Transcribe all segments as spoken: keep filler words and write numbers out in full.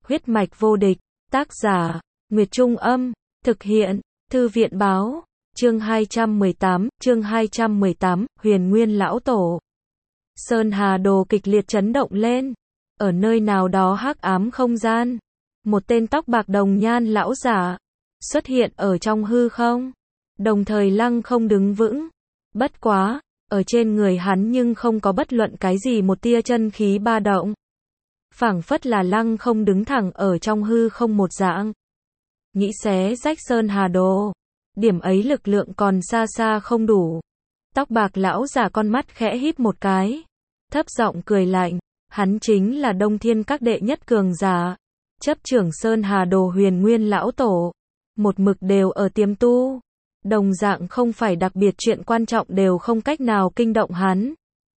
Huyết mạch vô địch, tác giả, Nguyệt Trung Âm, thực hiện, Thư viện Báo, chương hai trăm mười tám, chương hai trăm mười tám, Huyền Nguyên Lão Tổ. Sơn Hà Đồ kịch liệt chấn động lên, ở nơi nào đó hắc ám không gian, một tên tóc bạc đồng nhan lão giả, xuất hiện ở trong hư không, đồng thời lăng không đứng vững, bất quá, ở trên người hắn nhưng không có bất luận cái gì một tia chân khí ba động. Phảng phất là lăng không đứng thẳng ở trong hư không một dạng. Nghĩ xé rách Sơn Hà Đồ, điểm ấy lực lượng còn xa xa không đủ. Tóc bạc lão giả con mắt khẽ híp một cái, thấp giọng cười lạnh, hắn chính là Đông Thiên các đệ nhất cường giả, chấp trưởng Sơn Hà Đồ Huyền Nguyên Lão Tổ, một mực đều ở tiềm tu, đồng dạng không phải đặc biệt chuyện quan trọng đều không cách nào kinh động hắn.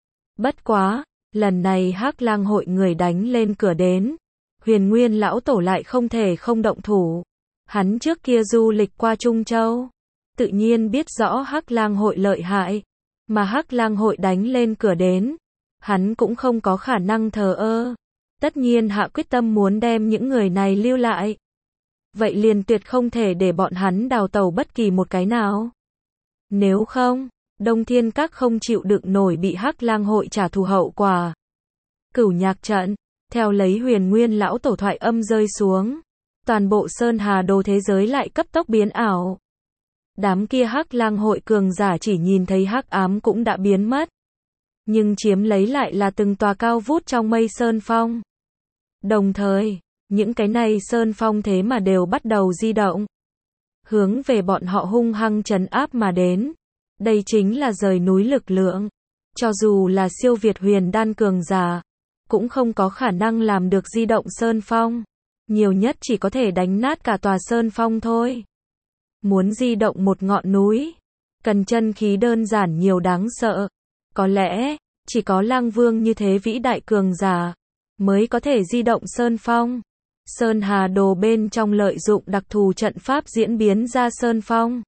Bất quá, lần này Hắc Lang hội người đánh lên cửa đến, Huyền Nguyên Lão Tổ lại không thể không động thủ. Hắn trước kia du lịch qua Trung Châu, tự nhiên biết rõ Hắc Lang hội lợi hại, mà Hắc Lang hội đánh lên cửa đến, hắn cũng không có khả năng thờ ơ, tất nhiên hạ quyết tâm muốn đem những người này lưu lại. Vậy liền tuyệt không thể để bọn hắn đào tẩu bất kỳ một cái nào. Nếu không, Đông Thiên Các không chịu đựng nổi bị Hắc Lang hội trả thù hậu quả. Cửu Nhạc trận, theo lấy Huyền Nguyên Lão Tổ thoại âm rơi xuống, toàn bộ Sơn Hà Đồ thế giới lại cấp tốc biến ảo. Đám kia Hắc Lang hội cường giả chỉ nhìn thấy hắc ám cũng đã biến mất, nhưng chiếm lấy lại là từng tòa cao vút trong mây sơn phong. Đồng thời, những cái này sơn phong thế mà đều bắt đầu di động, hướng về bọn họ hung hăng trấn áp mà đến. Đây chính là rời núi lực lượng, cho dù là siêu việt huyền đan cường giả, cũng không có khả năng làm được di động sơn phong, nhiều nhất chỉ có thể đánh nát cả tòa sơn phong thôi. Muốn di động một ngọn núi, cần chân khí đơn giản nhiều đáng sợ, có lẽ, chỉ có Lang Vương như thế vĩ đại cường giả, mới có thể di động sơn phong. Sơn Hà Đồ bên trong lợi dụng đặc thù trận pháp diễn biến ra sơn phong.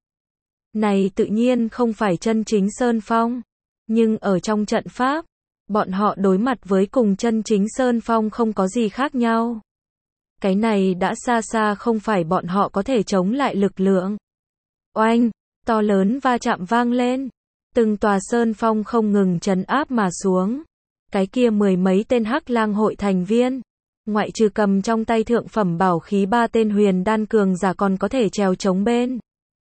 Này tự nhiên không phải chân chính sơn phong, nhưng ở trong trận pháp, bọn họ đối mặt với cùng chân chính sơn phong không có gì khác nhau. Cái này đã xa xa không phải bọn họ có thể chống lại lực lượng. Oanh, to lớn va chạm vang lên, từng tòa sơn phong không ngừng trấn áp mà xuống. Cái kia mười mấy tên Hắc Lang hội thành viên, ngoại trừ cầm trong tay thượng phẩm bảo khí ba tên huyền đan cường giả còn có thể trèo chống bên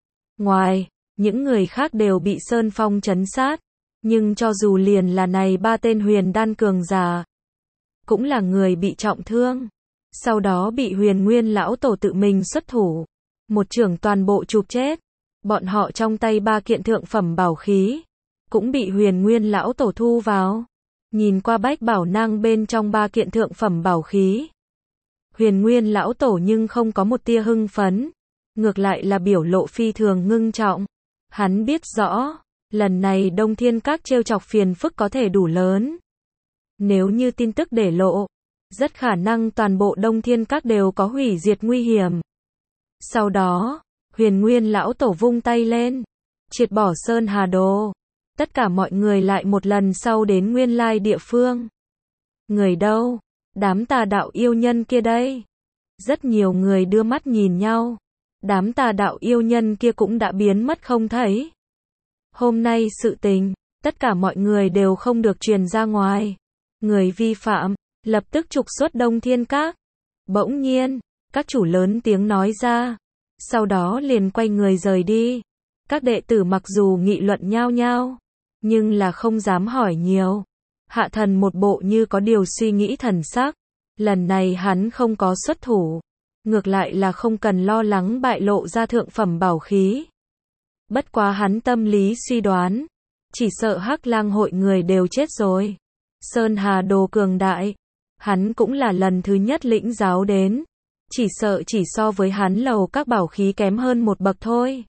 ngoài, những người khác đều bị sơn phong trấn sát. Nhưng cho dù liền là này ba tên huyền đan cường giả, cũng là người bị trọng thương, sau đó bị Huyền Nguyên Lão Tổ tự mình xuất thủ, một chưởng toàn bộ chụp chết. Bọn họ trong tay ba kiện thượng phẩm bảo khí, cũng bị Huyền Nguyên Lão Tổ thu vào. Nhìn qua bách bảo nang bên trong ba kiện thượng phẩm bảo khí, Huyền Nguyên Lão Tổ nhưng không có một tia hưng phấn, ngược lại là biểu lộ phi thường ngưng trọng. Hắn biết rõ, lần này Đông Thiên Các trêu chọc phiền phức có thể đủ lớn. Nếu như tin tức để lộ, rất khả năng toàn bộ Đông Thiên Các đều có hủy diệt nguy hiểm. Sau đó, Huyền Nguyên Lão Tổ vung tay lên, triệt bỏ Sơn Hà Đồ. Tất cả mọi người lại một lần sau đến nguyên lai địa phương. Người đâu? Đám tà đạo yêu nhân kia đây. Rất nhiều người đưa mắt nhìn nhau. Đám tà đạo yêu nhân kia cũng đã biến mất không thấy. Hôm nay sự tình, tất cả mọi người đều không được truyền ra ngoài. Người vi phạm, lập tức trục xuất Đông Thiên Các. Bỗng nhiên, các chủ lớn tiếng nói ra. Sau đó liền quay người rời đi. Các đệ tử mặc dù nghị luận nhao nhao, nhưng là không dám hỏi nhiều. Hạ Thần một bộ như có điều suy nghĩ thần sắc. Lần này hắn không có xuất thủ, ngược lại là không cần lo lắng bại lộ ra thượng phẩm bảo khí. Bất quá hắn tâm lý suy đoán, chỉ sợ Hắc Lang hội người đều chết rồi. Sơn Hà Đồ cường đại, hắn cũng là lần thứ nhất lĩnh giáo đến, chỉ sợ chỉ so với hắn lầu các bảo khí kém hơn một bậc thôi.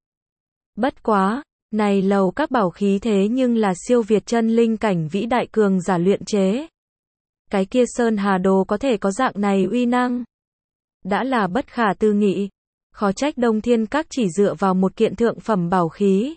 Bất quá, này lầu các bảo khí thế nhưng là siêu việt chân linh cảnh vĩ đại cường giả luyện chế. Cái kia Sơn Hà Đồ có thể có dạng này uy năng, đã là bất khả tư nghị. Khó trách Đông Thiên Các chỉ dựa vào một kiện thượng phẩm bảo khí,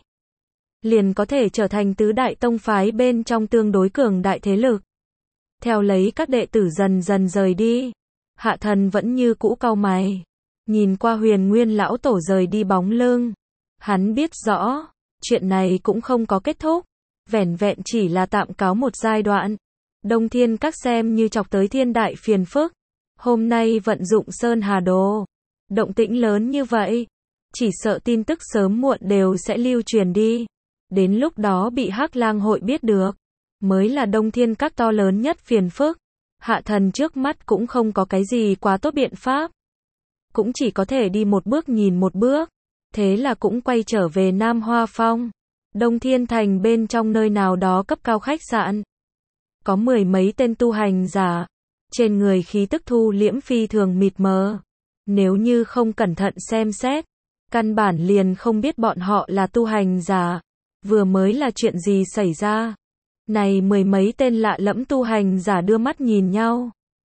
liền có thể trở thành tứ đại tông phái bên trong tương đối cường đại thế lực. Theo lấy các đệ tử dần dần rời đi, Hạ thần vẫn như cũ cau mày. Nhìn qua huyền nguyên lão tổ rời đi bóng lưng. Hắn biết rõ, chuyện này cũng không có kết thúc. Vẻn vẹn chỉ là tạm cáo một giai đoạn. Đông Thiên Các xem như chọc tới thiên đại phiền phức. Hôm nay vận dụng Sơn Hà Đồ. Động tĩnh lớn như vậy. Chỉ sợ tin tức sớm muộn đều sẽ lưu truyền đi. Đến lúc đó bị Hắc Lang hội biết được. Mới là Đông Thiên Các to lớn nhất phiền phức. Hạ thần trước mắt cũng không có cái gì quá tốt biện pháp. Cũng chỉ có thể đi một bước nhìn một bước. Thế là cũng quay trở về Nam Hoa Phong. Đông Thiên Thành bên trong nơi nào đó cấp cao khách sạn. Có mười mấy tên tu hành giả. Trên người khí tức thu liễm phi thường mịt mờ. Nếu như không cẩn thận xem xét, căn bản liền không biết bọn họ là tu hành giả. Vừa mới là chuyện gì xảy ra. Này mười mấy tên lạ lẫm tu hành giả đưa mắt nhìn nhau.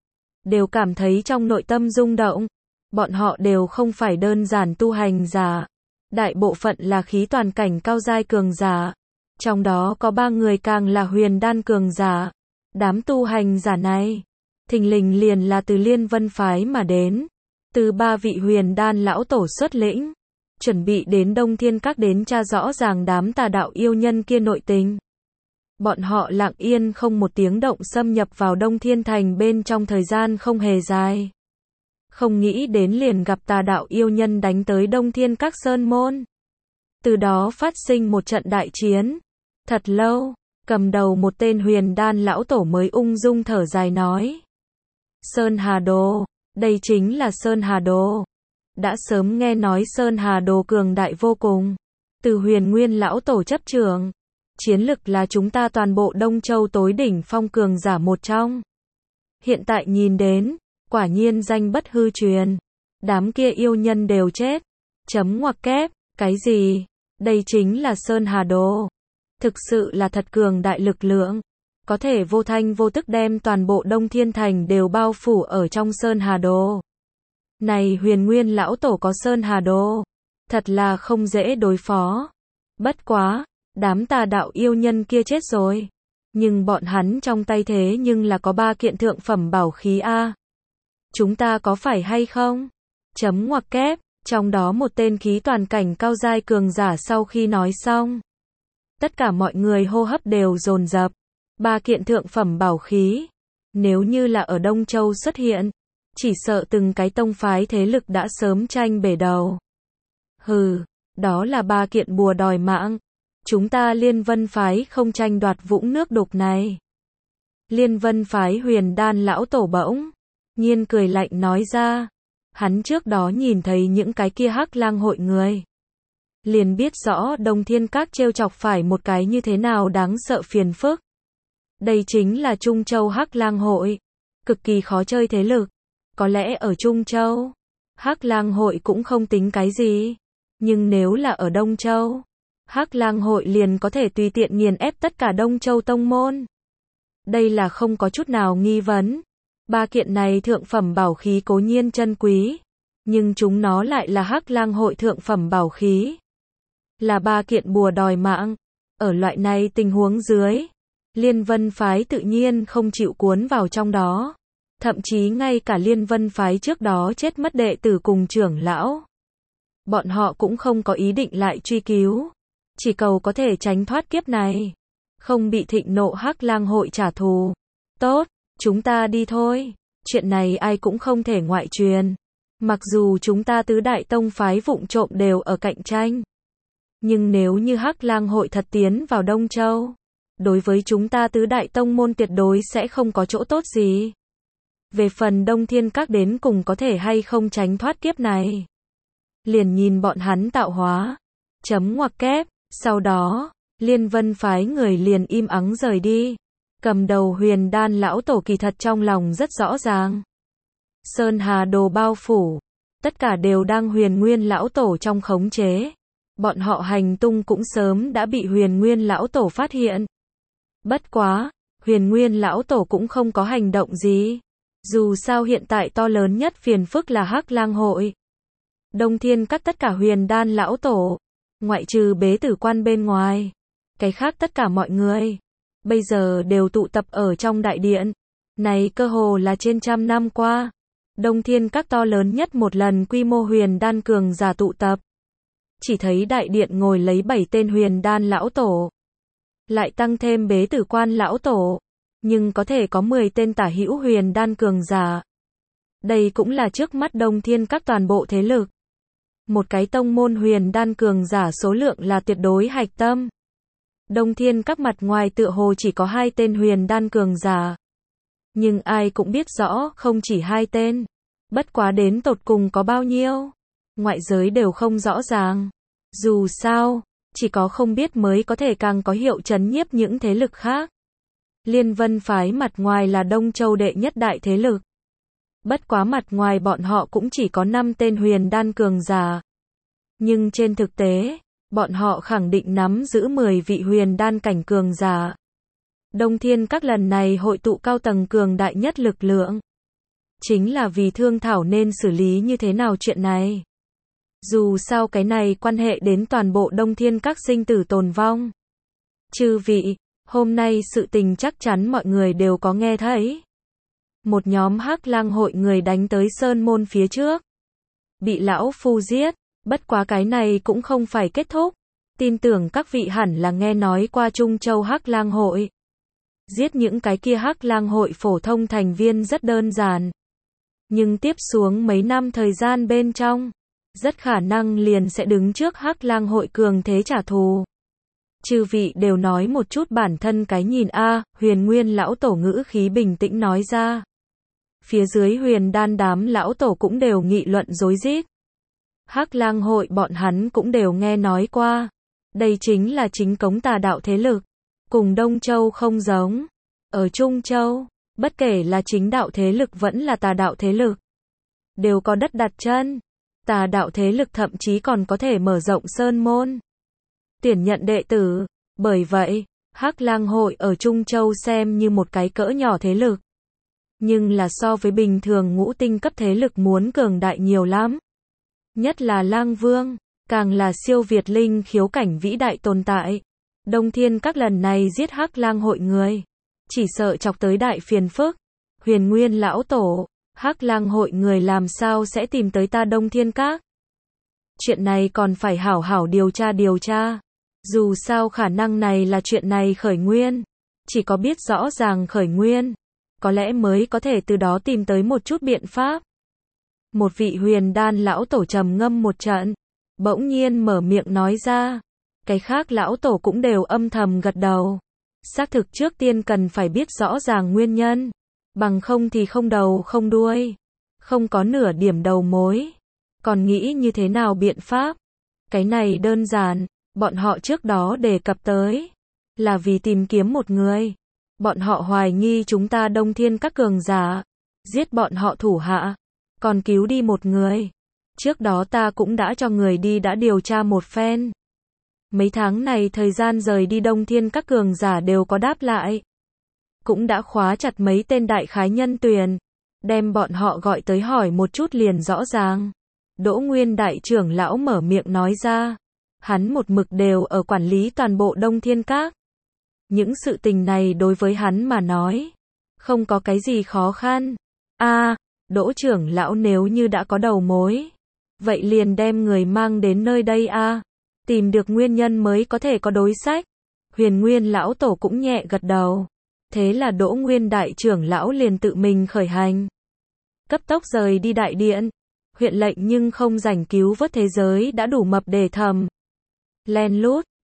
Đều cảm thấy trong nội tâm rung động. Bọn họ đều không phải đơn giản tu hành giả. Đại bộ phận là khí toàn cảnh cao giai cường giả. Trong đó có ba người càng là huyền đan cường giả. Đám tu hành giả này, thình lình liền là từ Liên Vân Phái mà đến. Từ ba vị huyền đan lão tổ xuất lĩnh. Chuẩn bị đến Đông Thiên Các đến tra rõ ràng đám tà đạo yêu nhân kia nội tình. Bọn họ lặng yên không một tiếng động xâm nhập vào Đông Thiên Thành bên trong thời gian không hề dài. Không nghĩ đến liền gặp tà đạo yêu nhân đánh tới Đông Thiên Các sơn môn. Từ đó phát sinh một trận đại chiến. Thật lâu, cầm đầu một tên huyền đan lão tổ mới ung dung thở dài nói. Sơn Hà Đồ, đây chính là Sơn Hà Đồ. Đã sớm nghe nói Sơn Hà Đồ cường đại vô cùng. Từ huyền nguyên lão tổ chấp trưởng. Chiến lực là chúng ta toàn bộ Đông Châu tối đỉnh phong cường giả một trong. Hiện tại nhìn đến, quả nhiên danh bất hư truyền. Đám kia yêu nhân đều chết. Chấm ngoặc kép, cái gì? Đây chính là Sơn Hà Đồ. Thực sự là thật cường đại lực lượng. Có thể vô thanh vô tức đem toàn bộ Đông Thiên Thành đều bao phủ ở trong Sơn Hà Đồ. Này huyền nguyên lão tổ có Sơn Hà Đồ. Thật là không dễ đối phó. Bất quá, đám tà đạo yêu nhân kia chết rồi. Nhưng bọn hắn trong tay thế nhưng là có ba kiện thượng phẩm bảo khí a. Chúng ta có phải hay không? Chấm ngoặc kép, trong đó một tên khí toàn cảnh cao giai cường giả sau khi nói xong. Tất cả mọi người hô hấp đều dồn dập. Ba kiện thượng phẩm bảo khí. Nếu như là ở Đông Châu xuất hiện, chỉ sợ từng cái tông phái thế lực đã sớm tranh bể đầu. Hừ, đó là ba kiện bùa đòi mạng. Chúng ta Liên Vân Phái không tranh đoạt vũng nước đục này. Liên Vân Phái huyền đan lão tổ bỗng nhiên cười lạnh nói ra. Hắn trước đó nhìn thấy những cái kia Hắc Lang hội người. Liền biết rõ Đông Thiên Các trêu chọc phải một cái như thế nào đáng sợ phiền phức. Đây chính là Trung Châu Hắc Lang hội. Cực kỳ khó chơi thế lực. Có lẽ ở Trung Châu, Hắc Lang hội cũng không tính cái gì. Nhưng nếu là ở Đông Châu, Hắc Lang hội liền có thể tùy tiện nghiền ép tất cả Đông Châu tông môn. Đây là không có chút nào nghi vấn. Ba kiện này thượng phẩm bảo khí cố nhiên chân quý, nhưng chúng nó lại là Hắc Lang hội thượng phẩm bảo khí. Là ba kiện bùa đòi mạng. Ở loại này tình huống dưới, Liên Vân Phái tự nhiên không chịu cuốn vào trong đó. Thậm chí ngay cả Liên Vân Phái trước đó chết mất đệ tử cùng trưởng lão. Bọn họ cũng không có ý định lại truy cứu. Chỉ cầu có thể tránh thoát kiếp này. Không bị thịnh nộ Hắc Lang hội trả thù. Tốt, chúng ta đi thôi. Chuyện này ai cũng không thể ngoại truyền. Mặc dù chúng ta tứ đại tông phái vụng trộm đều ở cạnh tranh. Nhưng nếu như Hắc Lang hội thật tiến vào Đông Châu, đối với chúng ta tứ đại tông môn tuyệt đối sẽ không có chỗ tốt gì. Về phần Đông Thiên Các đến cùng có thể hay không tránh thoát kiếp này. Liền nhìn bọn hắn tạo hóa. Chấm ngoặc kép. Sau đó, Liên Vân Phái người liền im ắng rời đi. Cầm đầu huyền đan lão tổ kỳ thật trong lòng rất rõ ràng. Sơn Hà Đồ bao phủ. Tất cả đều đang huyền nguyên lão tổ trong khống chế. Bọn họ hành tung cũng sớm đã bị huyền nguyên lão tổ phát hiện. Bất quá, huyền nguyên lão tổ cũng không có hành động gì. Dù sao hiện tại to lớn nhất phiền phức là Hắc Lang hội. Đông Thiên Các tất cả huyền đan lão tổ, ngoại trừ bế tử quan bên ngoài, cái khác tất cả mọi người, bây giờ đều tụ tập ở trong đại điện. Này cơ hồ là trên trăm năm qua, Đông Thiên Các to lớn nhất một lần quy mô huyền đan cường giả tụ tập. Chỉ thấy đại điện ngồi lấy bảy tên huyền đan lão tổ. Lại tăng thêm bế tử quan lão tổ. Nhưng có thể có mười tên tả hữu huyền đan cường giả. Đây cũng là trước mắt Đông Thiên Các toàn bộ thế lực. Một cái tông môn huyền đan cường giả số lượng là tuyệt đối hạch tâm. Đông Thiên Các mặt ngoài tựa hồ chỉ có hai tên huyền đan cường giả. Nhưng ai cũng biết rõ không chỉ hai tên. Bất quá đến tột cùng có bao nhiêu. Ngoại giới đều không rõ ràng. Dù sao, chỉ có không biết mới có thể càng có hiệu chấn nhiếp những thế lực khác. Liên Vân phái mặt ngoài là Đông Châu đệ nhất đại thế lực. Bất quá mặt ngoài bọn họ cũng chỉ có năm tên huyền đan cường giả. Nhưng trên thực tế, bọn họ khẳng định nắm giữ mười vị huyền đan cảnh cường giả. Đông Thiên Các lần này hội tụ cao tầng cường đại nhất lực lượng. Chính là vì thương thảo nên xử lý như thế nào chuyện này. Dù sao cái này quan hệ đến toàn bộ Đông Thiên Các sinh tử tồn vong. Chư vị, hôm nay sự tình chắc chắn mọi người đều có nghe thấy. Một nhóm Hắc Lang hội người đánh tới sơn môn phía trước. Bị lão phu giết, bất quá cái này cũng không phải kết thúc. Tin tưởng các vị hẳn là nghe nói qua Trung Châu Hắc Lang hội. Giết những cái kia Hắc Lang hội phổ thông thành viên rất đơn giản. Nhưng tiếp xuống mấy năm thời gian bên trong, rất khả năng liền sẽ đứng trước Hắc Lang hội cường thế trả thù. Chư vị đều nói một chút bản thân cái nhìn a, Huyền Nguyên lão tổ ngữ khí bình tĩnh nói ra. Phía dưới huyền đan đám lão tổ cũng đều nghị luận rối rít. Hắc Lang hội bọn hắn cũng đều nghe nói qua. Đây chính là chính cống tà đạo thế lực. Cùng Đông Châu không giống. Ở Trung Châu, bất kể là chính đạo thế lực vẫn là tà đạo thế lực, đều có đất đặt chân. Tà đạo thế lực thậm chí còn có thể mở rộng sơn môn, tuyển nhận đệ tử. Bởi vậy, Hắc Lang hội ở Trung Châu xem như một cái cỡ nhỏ thế lực. Nhưng là so với bình thường ngũ tinh cấp thế lực muốn cường đại nhiều lắm. Nhất là Lang Vương, càng là siêu việt linh khiếu cảnh vĩ đại tồn tại. Đông Thiên Các lần này giết Hắc Lang hội người, chỉ sợ chọc tới đại phiền phức. Huyền Nguyên lão tổ, Hắc Lang hội người làm sao sẽ tìm tới ta Đông Thiên Các? Chuyện này còn phải hảo hảo điều tra điều tra. Dù sao khả năng này là chuyện này khởi nguyên. Chỉ có biết rõ ràng khởi nguyên, có lẽ mới có thể từ đó tìm tới một chút biện pháp. Một vị huyền đan lão tổ trầm ngâm một trận, bỗng nhiên mở miệng nói ra. Cái khác lão tổ cũng đều âm thầm gật đầu. Xác thực trước tiên cần phải biết rõ ràng nguyên nhân. Bằng không thì không đầu không đuôi. Không có nửa điểm đầu mối. Còn nghĩ như thế nào biện pháp? Cái này đơn giản. Bọn họ trước đó đề cập tới. Là vì tìm kiếm một người. Bọn họ hoài nghi chúng ta Đông Thiên Các cường giả. Giết bọn họ thủ hạ. Còn cứu đi một người. Trước đó ta cũng đã cho người đi đã điều tra một phen. Mấy tháng này thời gian rời đi Đông Thiên Các cường giả đều có đáp lại. Cũng đã khóa chặt mấy tên đại khái nhân tuyển. Đem bọn họ gọi tới hỏi một chút liền rõ ràng. Đỗ Nguyên đại trưởng lão mở miệng nói ra. Hắn một mực đều ở quản lý toàn bộ Đông Thiên Các. Những sự tình này đối với hắn mà nói, không có cái gì khó khăn. A, à, Đỗ trưởng lão nếu như đã có đầu mối, vậy liền đem người mang đến nơi đây a. À. Tìm được nguyên nhân mới có thể có đối sách. Huyền Nguyên lão tổ cũng nhẹ gật đầu. Thế là Đỗ Nguyên đại trưởng lão liền tự mình khởi hành. Cấp tốc rời đi đại điện. Huyện lệnh nhưng không rảnh cứu vớt thế giới đã đủ mập để thầm. Len lút,